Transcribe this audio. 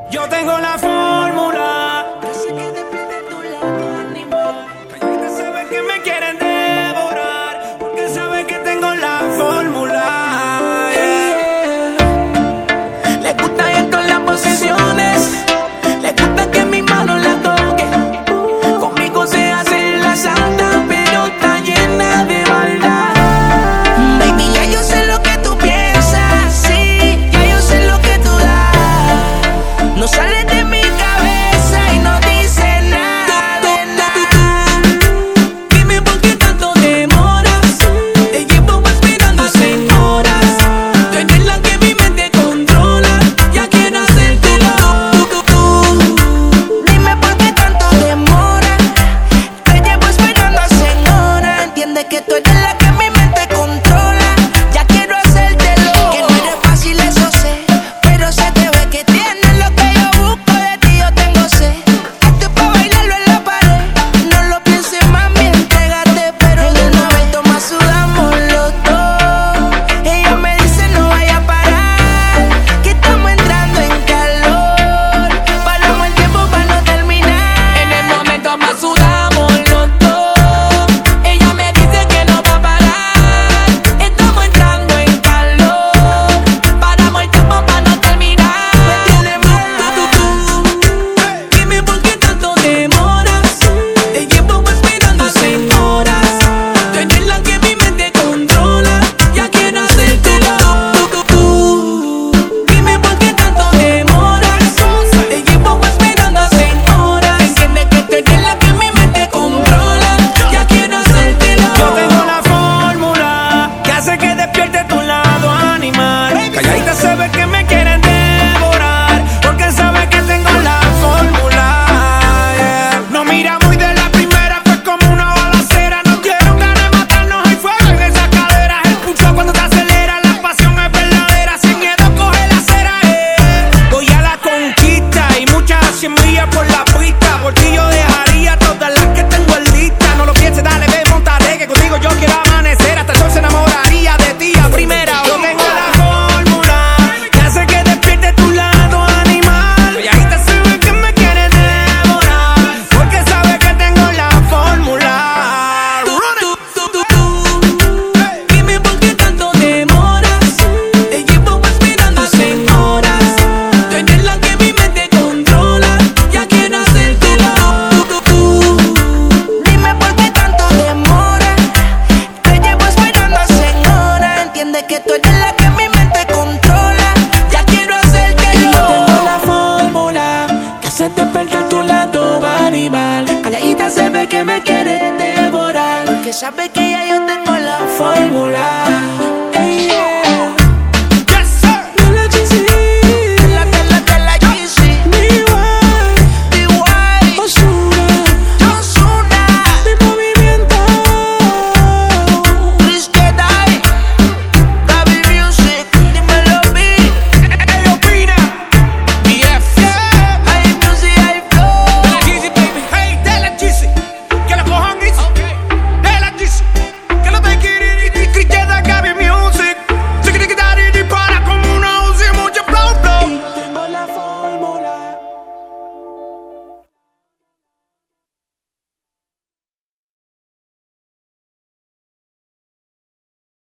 Yo tengo la fórmula. Yo sé que después de tu lado animal, calladita sabe que me quieren devorar, porque sabe que tengo la fórmula. Yeah. Le gusta esto en las posiciones, le gusta que mi mano la toque. Conmigo se hace la santa, pero está llena de maldad. Baby, ya yo sé lo que tú piensas, sí, ya yo sé lo que tú das. No sale de mi cabeza y no dice nada de nada. Dime por qué tanto demoras. Te llevo esperando hace horas. Tú eres la que mi mente controla. Ya quiero hacértelo tú. Dime por qué tanto demoras. Te llevo esperando hace horas. Entiende que tú eres la que mi mente controla. Ya quiero hacértelo. Que no eres fácil, eso sé, pero se te ve que tienes lo que yo busco de ti. Yo tengo sed. Esto es pa' bailarlo en la pared. No lo pienses, mami, entrégate. Pero en el momento más sudamos los dos. Ella me dice no vaya a parar, que estamos entrando en calor. Paramos el tiempo para no terminar. En el momento más sudamos los dos. Ella me dice que no va a parar. Estamos entrando en calor. Paramos el tiempo para no terminar. Me tiene mal tú. Dime por qué tanto demoras. Te llevo esperando hace horas. Tú eres la que mi mente controla. Ya quiero hacértelo tú. Dime por qué tanto demoras. Te llevo esperando hace horas. Entiende que tú eres la que mi mente controla. Ya quiero hacértelo. Yo tengo la fórmula que hace que despierte tu lado animal. Calladita se ve que me quieren devorar, porque sabe que tengo la fórmula. Yeah. No mira muy de la primera, fue como una balacera. No quiero ganas de matarnos, hay fuego en esas caderas. El pulso cuando te acelera, la pasión es verdadera. Sin miedo coge la acera. Voy a la conquista y muchas 100 millas por la pista. Por ti yo dejaría todas las que tengo en lista. No lo pienses, dale, ve, montaré, que contigo yo quiero amanecer. Hasta el sol se enamoraría de ti a primera. Yo tengo la fórmula que hace que despierte tu lado animal. Calladita se ve que me quiere devorar, porque sabe que tengo la fórmula. Dime por qué tanto demoras. Te llevo esperando hace horas. Tú eres la que mi mente controla. Ya quiero hacértelo tú. Dime por qué tanto demoras. Te llevo esperando hace horas. Entiende que tú eres la que mi mente controla. Ya quiero hacértelo. Yo tengo la fórmula que hace despertar tu lado animal. Calladita se ve que me quiere devorar, porque sabe que